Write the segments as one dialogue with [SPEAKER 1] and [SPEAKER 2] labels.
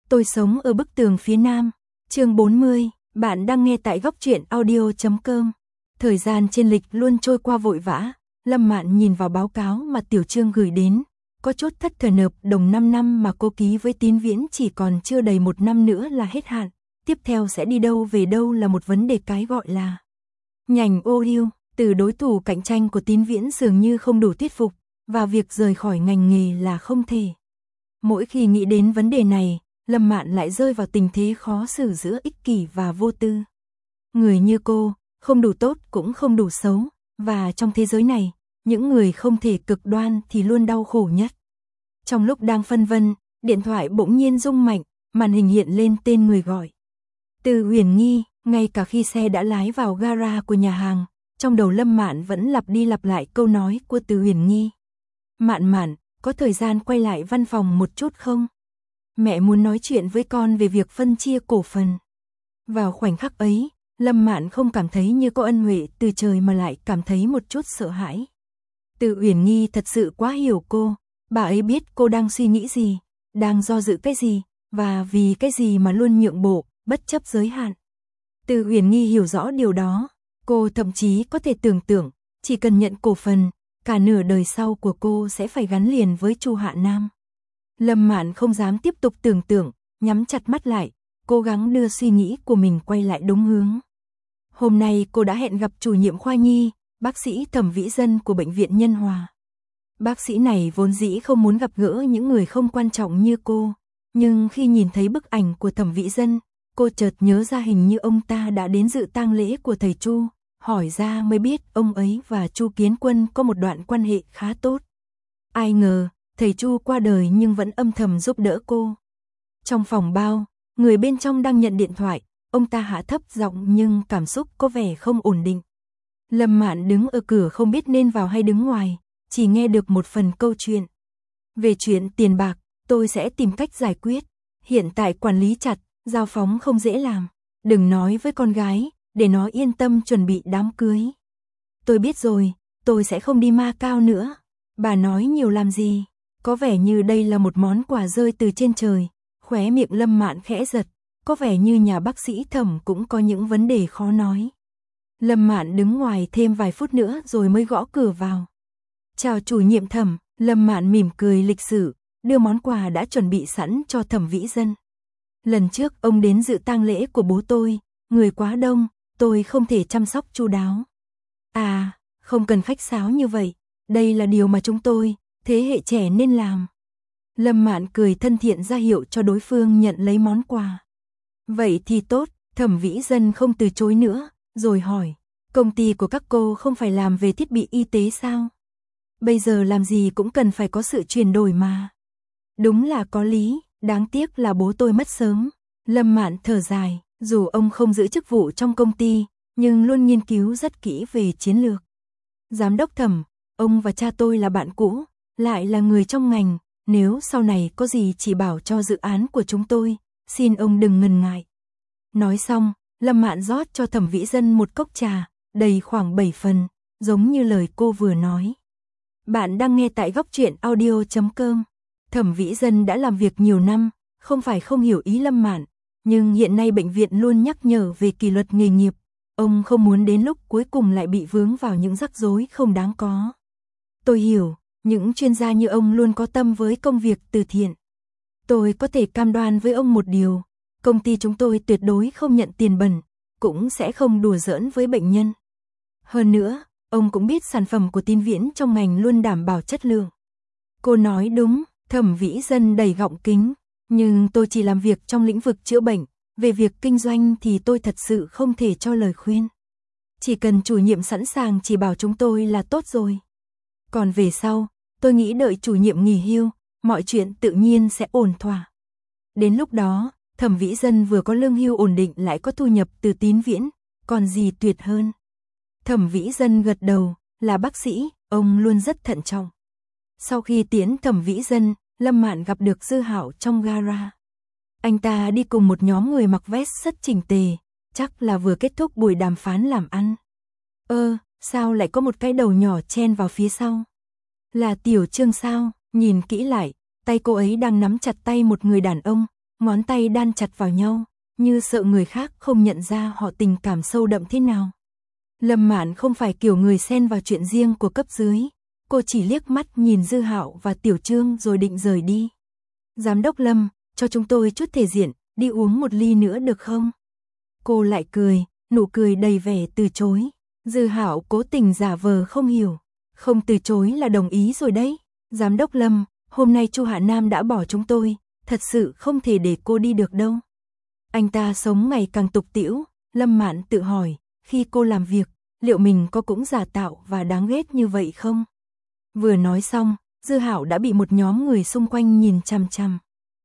[SPEAKER 1] Tôi sống ở bức tường phía nam. Chương 40, bạn đang nghe tại góc truyện audio.com. Thời gian trên lịch luôn trôi qua vội vã, Lâm Mạn nhìn vào báo cáo mà Tiểu Trương gửi đến, có chút thất thần. Hợp đồng 5 năm mà cô ký với Tín Viễn chỉ còn chưa đầy 1 năm nữa là hết hạn, tiếp theo sẽ đi đâu về đâu là một vấn đề, cái gọi là nhành ô liu. Từ đối thủ cạnh tranh của Tín Viễn dường như không đủ thuyết phục, và việc rời khỏi ngành nghề là không thể. Mỗi khi nghĩ đến vấn đề này, Lâm Mạn lại rơi vào tình thế khó xử giữa ích kỷ và vô tư. Người như cô, không đủ tốt cũng không đủ xấu, và trong thế giới này, những người không thể cực đoan thì luôn đau khổ nhất. Trong lúc đang phân vân, điện thoại bỗng nhiên rung mạnh, màn hình hiện lên tên người gọi. Từ Huyền Nghi. Ngay cả khi xe đã lái vào gara của nhà hàng, trong đầu Lâm Mạn vẫn lặp đi lặp lại câu nói của Từ Huyền Nghi. Mạn Mạn, có thời gian quay lại văn phòng một chút không? Mẹ muốn nói chuyện với con về việc phân chia cổ phần. Vào khoảnh khắc ấy, Lâm Mạn không cảm thấy như có ân huệ từ trời mà lại cảm thấy một chút sợ hãi. Từ Huyền Nghi thật sự quá hiểu cô, bà ấy biết cô đang suy nghĩ gì, đang do dự cái gì, và vì cái gì mà luôn nhượng bộ, bất chấp giới hạn. Từ Huyền Nghi hiểu rõ điều đó, cô thậm chí có thể tưởng tượng, chỉ cần nhận cổ phần, cả nửa đời sau của cô sẽ phải gắn liền với Chu Hạ Nam. Lâm Mạn không dám tiếp tục tưởng tượng, nhắm chặt mắt lại, cố gắng đưa suy nghĩ của mình quay lại đúng hướng. Hôm nay cô đã hẹn gặp chủ nhiệm khoa nhi, bác sĩ Thẩm Vĩ Dân của bệnh viện Nhân Hòa. Bác sĩ này vốn dĩ không muốn gặp gỡ những người không quan trọng như cô, nhưng khi nhìn thấy bức ảnh của Thẩm Vĩ Dân, cô chợt nhớ ra hình như ông ta đã đến dự tang lễ của thầy Chu, hỏi ra mới biết ông ấy và Chu Kiến Quân có một đoạn quan hệ khá tốt. Ai ngờ, thầy Chu qua đời nhưng vẫn âm thầm giúp đỡ cô. Trong phòng bao, người bên trong đang nhận điện thoại, ông ta hạ thấp giọng nhưng cảm xúc có vẻ không ổn định. Lâm Mạn đứng ở cửa không biết nên vào hay đứng ngoài, chỉ nghe được một phần câu chuyện. Về chuyện tiền bạc, tôi sẽ tìm cách giải quyết. Hiện tại quản lý chặt, giao phóng không dễ làm. Đừng nói với con gái, để nó yên tâm chuẩn bị đám cưới. Tôi biết rồi, tôi sẽ không đi Macao nữa. Bà nói nhiều làm gì? Có vẻ như đây là một món quà rơi từ trên trời. Khóe miệng Lâm Mạn khẽ giật, có vẻ như nhà bác sĩ Thẩm cũng có những vấn đề khó nói. Lâm Mạn đứng ngoài thêm vài phút nữa rồi mới gõ cửa vào. Chào chủ nhiệm Thẩm. Lâm Mạn mỉm cười lịch sự, đưa món quà đã chuẩn bị sẵn cho Thẩm Vĩ Dân. Lần trước ông đến dự tang lễ của bố tôi, người quá đông, tôi không thể chăm sóc chu đáo. À, không cần khách sáo như vậy, đây là điều mà chúng tôi, thế hệ trẻ nên làm. Lâm Mạn cười thân thiện ra hiệu cho đối phương nhận lấy món quà. Vậy thì tốt, Thẩm Vĩ Dân không từ chối nữa, rồi hỏi, công ty của các cô không phải làm về thiết bị y tế sao? Bây giờ làm gì cũng cần phải có sự chuyển đổi mà. Đúng là có lý, đáng tiếc là bố tôi mất sớm. Lâm Mạn thở dài, dù ông không giữ chức vụ trong công ty, nhưng luôn nghiên cứu rất kỹ về chiến lược. Giám đốc Thẩm, ông và cha tôi là bạn cũ, lại là người trong ngành, nếu sau này có gì chỉ bảo cho dự án của chúng tôi, xin ông đừng ngần ngại. Nói xong, Lâm Mạn rót cho Thẩm Vĩ Dân một cốc trà, đầy khoảng 7 phần, giống như lời cô vừa nói. Bạn đang nghe tại góc truyện audio.com. Thẩm Vĩ Dân đã làm việc nhiều năm, không phải không hiểu ý Lâm Mạn, nhưng hiện nay bệnh viện luôn nhắc nhở về kỷ luật nghề nghiệp, ông không muốn đến lúc cuối cùng lại bị vướng vào những rắc rối không đáng có. Tôi hiểu, những chuyên gia như ông luôn có tâm với công việc từ thiện. Tôi có thể cam đoan với ông một điều, công ty chúng tôi tuyệt đối không nhận tiền bẩn, cũng sẽ không đùa giỡn với bệnh nhân. Hơn nữa, ông cũng biết sản phẩm của Tín Viễn trong ngành luôn đảm bảo chất lượng. Cô nói đúng, Thẩm Vĩ Dân đầy gọng kính, nhưng tôi chỉ làm việc trong lĩnh vực chữa bệnh, về việc kinh doanh thì tôi thật sự không thể cho lời khuyên. Chỉ cần chủ nhiệm sẵn sàng chỉ bảo chúng tôi là tốt rồi. Còn về sau, tôi nghĩ đợi chủ nhiệm nghỉ hưu, mọi chuyện tự nhiên sẽ ổn thỏa. Đến lúc đó, Thẩm Vĩ Dân vừa có lương hưu ổn định lại có thu nhập từ Tín Viễn, còn gì tuyệt hơn. Thẩm Vĩ Dân gật đầu, là bác sĩ, ông luôn rất thận trọng. Sau khi tiễn Thẩm Vĩ Dân, Lâm Mạn gặp được Dư Hạo trong gara. Anh ta đi cùng một nhóm người mặc vest rất chỉnh tề, chắc là vừa kết thúc buổi đàm phán làm ăn. Sao lại có một cái đầu nhỏ chen vào phía sau? Là Tiểu Trương sao? Nhìn kỹ lại, tay cô ấy đang nắm chặt tay một người đàn ông, ngón tay đan chặt vào nhau, như sợ người khác không nhận ra họ tình cảm sâu đậm thế nào. Lâm Mạn không phải kiểu người xen vào chuyện riêng của cấp dưới, cô chỉ liếc mắt nhìn Dư Hạo và Tiểu Trương rồi định rời đi. Giám đốc Lâm, cho chúng tôi chút thể diện, đi uống một ly nữa được không? Cô lại cười, nụ cười đầy vẻ từ chối. Dư Hạo cố tình giả vờ không hiểu, không từ chối là đồng ý rồi đấy. Giám đốc Lâm, hôm nay Chu Hạ Nam đã bỏ chúng tôi, thật sự không thể để cô đi được đâu. Anh ta sống ngày càng tục tĩu, Lâm Mạn tự hỏi, khi cô làm việc, liệu mình có cũng giả tạo và đáng ghét như vậy không? Vừa nói xong, Dư Hạo đã bị một nhóm người xung quanh nhìn chằm chằm.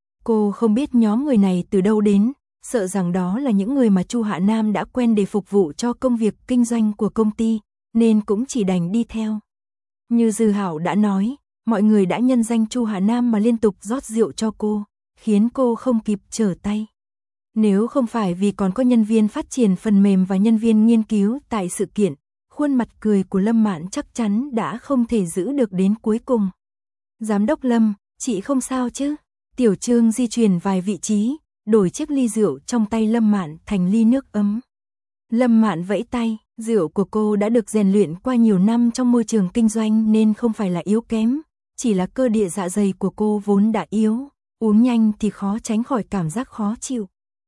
[SPEAKER 1] Cô không biết nhóm người này từ đâu đến, sợ rằng đó là những người mà Chu Hạ Nam đã quen để phục vụ cho công việc kinh doanh của công ty, nên cũng chỉ đành đi theo. Như Dư Hạo đã nói, mọi người đã nhân danh Chu Hạ Nam mà liên tục rót rượu cho cô, khiến cô không kịp trở tay. Nếu không phải vì còn có nhân viên phát triển phần mềm và nhân viên nghiên cứu tại sự kiện, khuôn mặt cười của Lâm Mạn chắc chắn đã không thể giữ được đến cuối cùng. Giám đốc Lâm, chị không sao chứ? Tiểu Trương di chuyển vài vị trí, đổi chiếc ly rượu trong tay Lâm Mạn thành ly nước ấm. Lâm Mạn vẫy tay, rượu của cô đã được rèn luyện qua nhiều năm trong môi trường kinh doanh nên không phải là yếu kém, chỉ là cơ địa dạ dày của cô vốn đã yếu, uống nhanh thì khó tránh khỏi cảm giác khó chịu.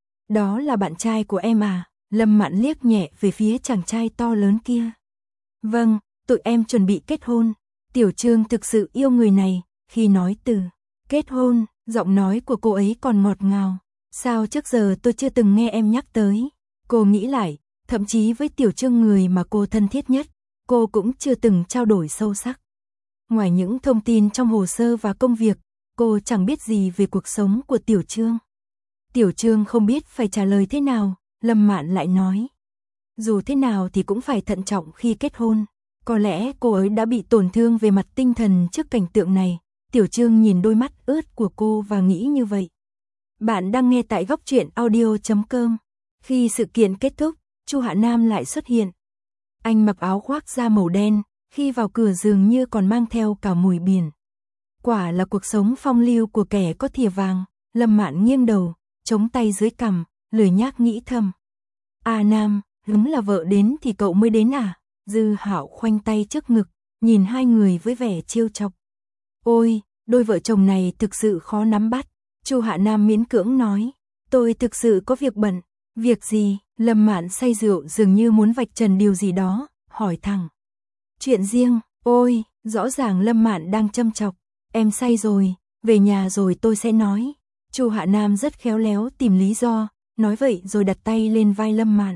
[SPEAKER 1] Đó là bạn trai của em à? Lâm Mạn liếc nhẹ về phía chàng trai to lớn kia. Vâng, tụi em chuẩn bị kết hôn. Tiểu Trương thực sự yêu người này, khi nói từ kết hôn, giọng nói của cô ấy còn ngọt ngào. Sao trước giờ tôi chưa từng nghe em nhắc tới? Cô nghĩ lại, thậm chí với Tiểu Trương người mà cô thân thiết nhất, cô cũng chưa từng trao đổi sâu sắc. Ngoài những thông tin trong hồ sơ và công việc, cô chẳng biết gì về cuộc sống của Tiểu Trương. Tiểu Trương không biết phải trả lời thế nào, Lâm Mạn lại nói. Dù thế nào thì cũng phải thận trọng khi kết hôn. Có lẽ cô ấy đã bị tổn thương về mặt tinh thần trước cảnh tượng này. Tiểu Trương nhìn đôi mắt ướt của cô và nghĩ như vậy. Bạn đang nghe tại góc truyện audio.com. Khi sự kiện kết thúc, Chu Hạ Nam lại xuất hiện. Anh mặc áo khoác da màu đen, khi vào cửa dường như còn mang theo cả mùi biển. Quả là cuộc sống phong lưu của kẻ có thìa vàng. Lâm Mạn nghiêng đầu, chống tay dưới cằm, lười nhác nghĩ thầm. À Nam, đúng là vợ đến thì cậu mới đến à? Dư Hạo khoanh tay trước ngực, nhìn hai người với vẻ trêu chọc. Ôi, đôi vợ chồng này thực sự khó nắm bắt. Chu Hạ Nam miễn cưỡng nói, tôi thực sự có việc bận. Việc gì? Lâm Mạn say rượu dường như muốn vạch trần điều gì đó, hỏi thẳng. Chuyện riêng, ôi, rõ ràng Lâm Mạn đang châm chọc. Em say rồi, về nhà rồi tôi sẽ nói. Chu Hạ Nam rất khéo léo tìm lý do, nói vậy rồi đặt tay lên vai Lâm Mạn.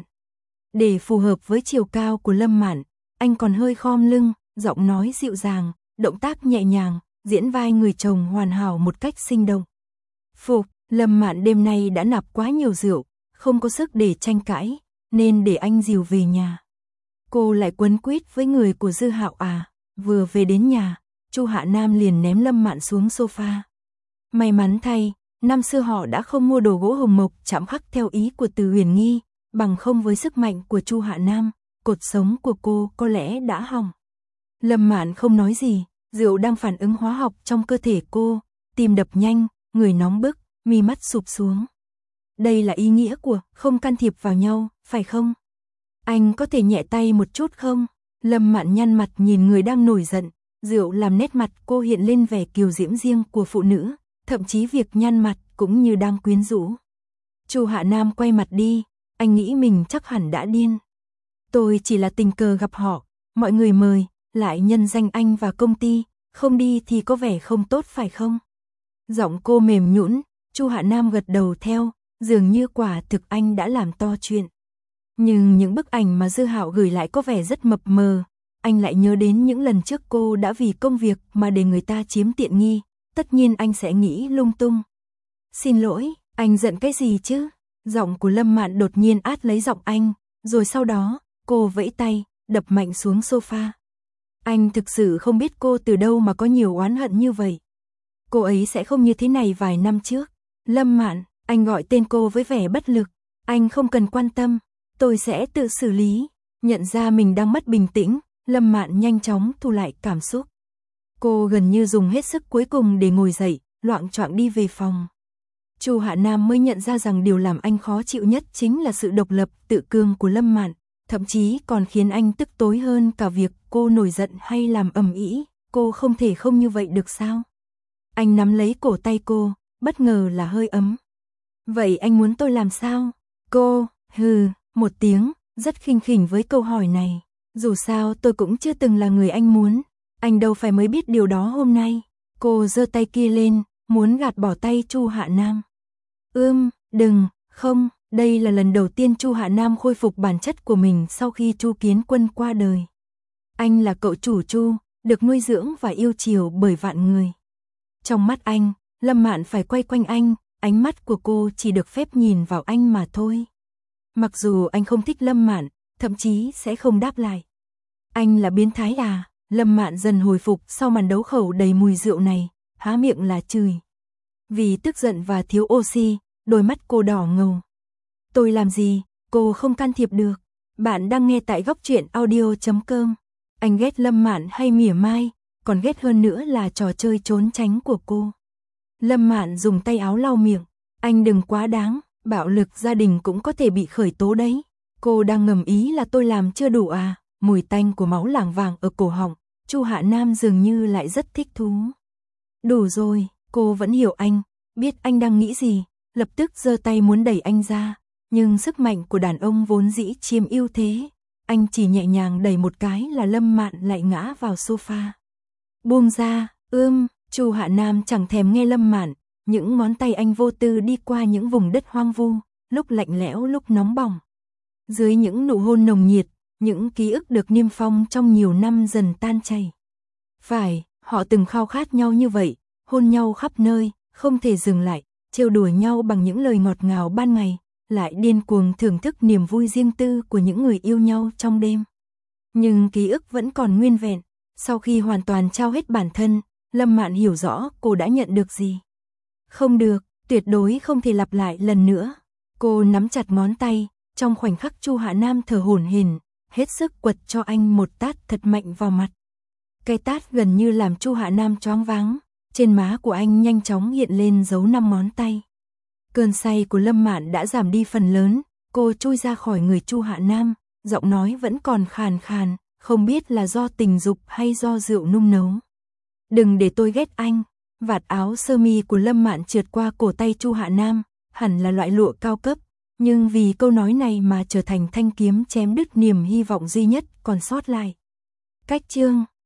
[SPEAKER 1] Để phù hợp với chiều cao của Lâm Mạn, anh còn hơi khom lưng, giọng nói dịu dàng, động tác nhẹ nhàng, diễn vai người chồng hoàn hảo một cách sinh động. Phục, Lâm Mạn đêm nay đã nạp quá nhiều rượu, không có sức để tranh cãi, nên để anh dìu về nhà. Cô lại quấn quýt với người của Dư Hạo à? Vừa về đến nhà, Chu Hạ Nam liền ném Lâm Mạn xuống sofa. May mắn thay, năm xưa họ đã không mua đồ gỗ hồng mộc chạm khắc theo ý của Từ Huyền Nghi, bằng không với sức mạnh của Chu Hạ Nam, cột sống của cô có lẽ đã hỏng. Lâm Mạn không nói gì, rượu đang phản ứng hóa học trong cơ thể cô, tim đập nhanh, người nóng bức, mi mắt sụp xuống. Đây là ý nghĩa của không can thiệp vào nhau, phải không? Anh có thể nhẹ tay một chút không? Lâm Mạn nhăn mặt nhìn người đang nổi giận, rượu làm nét mặt cô hiện lên vẻ kiều diễm riêng của phụ nữ, thậm chí việc nhăn mặt cũng như đang quyến rũ. Chu Hạ Nam quay mặt đi, anh nghĩ mình chắc hẳn đã điên. Tôi chỉ là tình cờ gặp họ, mọi người mời, lại nhân danh anh và công ty, không đi thì có vẻ không tốt phải không? Giọng cô mềm nhũn, Chu Hạ Nam gật đầu theo, dường như quả thực anh đã làm to chuyện. Nhưng những bức ảnh mà Dư Hạo gửi lại có vẻ rất mập mờ, anh lại nhớ đến những lần trước cô đã vì công việc mà để người ta chiếm tiện nghi, tất nhiên anh sẽ nghĩ lung tung. Xin lỗi, anh giận cái gì chứ? Giọng của Lâm Mạn đột nhiên át lấy giọng anh, rồi sau đó, cô vẫy tay, đập mạnh xuống sofa. Anh thực sự không biết cô từ đâu mà có nhiều oán hận như vậy. Cô ấy sẽ không như thế này vài năm trước. Lâm Mạn, anh gọi tên cô với vẻ bất lực. Anh không cần quan tâm, tôi sẽ tự xử lý. Nhận ra mình đang mất bình tĩnh, Lâm Mạn nhanh chóng thu lại cảm xúc. Cô gần như dùng hết sức cuối cùng để ngồi dậy, loạng choạng đi về phòng. Chu Hạ Nam mới nhận ra rằng điều làm anh khó chịu nhất chính là sự độc lập, tự cường của Lâm Mạn, thậm chí còn khiến anh tức tối hơn cả việc cô nổi giận hay làm ầm ĩ. Cô không thể không như vậy được sao? Anh nắm lấy cổ tay cô, bất ngờ là hơi ấm. Vậy anh muốn tôi làm sao? Cô, hừ, một tiếng, rất khinh khỉnh với câu hỏi này. Dù sao tôi cũng chưa từng là người anh muốn. Anh đâu phải mới biết điều đó hôm nay. Cô giơ tay kia lên, muốn gạt bỏ tay Chu Hạ Nam. Đừng, không, đây là lần đầu tiên Chu Hạ Nam khôi phục bản chất của mình sau khi Chu Kiến Quân qua đời. Anh là cậu chủ Chu, được nuôi dưỡng và yêu chiều bởi vạn người. Trong mắt anh, Lâm Mạn phải quay quanh anh, ánh mắt của cô chỉ được phép nhìn vào anh mà thôi. Mặc dù anh không thích Lâm Mạn, thậm chí sẽ không đáp lại. Anh là biến thái à? Lâm Mạn dần hồi phục sau màn đấu khẩu đầy mùi rượu này, há miệng là chửi. Vì tức giận và thiếu oxy, đôi mắt cô đỏ ngầu. Tôi làm gì, cô không can thiệp được. Bạn đang nghe tại góc truyện audio.com. Anh ghét Lâm Mạn hay mỉa mai, còn ghét hơn nữa là trò chơi trốn tránh của cô. Lâm Mạn dùng tay áo lau miệng. Anh đừng quá đáng, bạo lực gia đình cũng có thể bị khởi tố đấy. Cô đang ngầm ý là tôi làm chưa đủ à? Mùi tanh của máu lảng vàng ở cổ họng, Chu Hạ Nam dường như lại rất thích thú. Đủ rồi, cô vẫn hiểu anh, biết anh đang nghĩ gì, lập tức giơ tay muốn đẩy anh ra, nhưng sức mạnh của đàn ông vốn dĩ chiếm ưu thế, anh chỉ nhẹ nhàng đẩy một cái là Lâm Mạn lại ngã vào sofa. Buông ra, Chu Hạ Nam chẳng thèm nghe Lâm Mạn, những ngón tay anh vô tư đi qua những vùng đất hoang vu, lúc lạnh lẽo lúc nóng bỏng. Dưới những nụ hôn nồng nhiệt, những ký ức được niêm phong trong nhiều năm dần tan chảy. Phải, họ từng khao khát nhau như vậy, hôn nhau khắp nơi, không thể dừng lại, trêu đùa nhau bằng những lời ngọt ngào ban ngày, lại điên cuồng thưởng thức niềm vui riêng tư của những người yêu nhau trong đêm. Nhưng ký ức vẫn còn nguyên vẹn, sau khi hoàn toàn trao hết bản thân, Lâm Mạn hiểu rõ cô đã nhận được gì. Không được, tuyệt đối không thể lặp lại lần nữa. Cô nắm chặt ngón tay, trong khoảnh khắc Chu Hạ Nam thở hổn hển, hết sức quật cho anh một tát thật mạnh vào mặt. Cái tát gần như làm Chu Hạ Nam choáng váng, trên má của anh nhanh chóng hiện lên dấu 5 ngón tay. Cơn say của Lâm Mạn đã giảm đi phần lớn, cô chui ra khỏi người Chu Hạ Nam, giọng nói vẫn còn khàn khàn, không biết là do tình dục hay do rượu nung nấu. Đừng để tôi ghét anh. Vạt áo sơ mi của Lâm Mạn trượt qua cổ tay Chu Hạ Nam, hẳn là loại lụa cao cấp, nhưng vì câu nói này mà trở thành thanh kiếm chém đứt niềm hy vọng duy nhất còn sót lại. Cách chương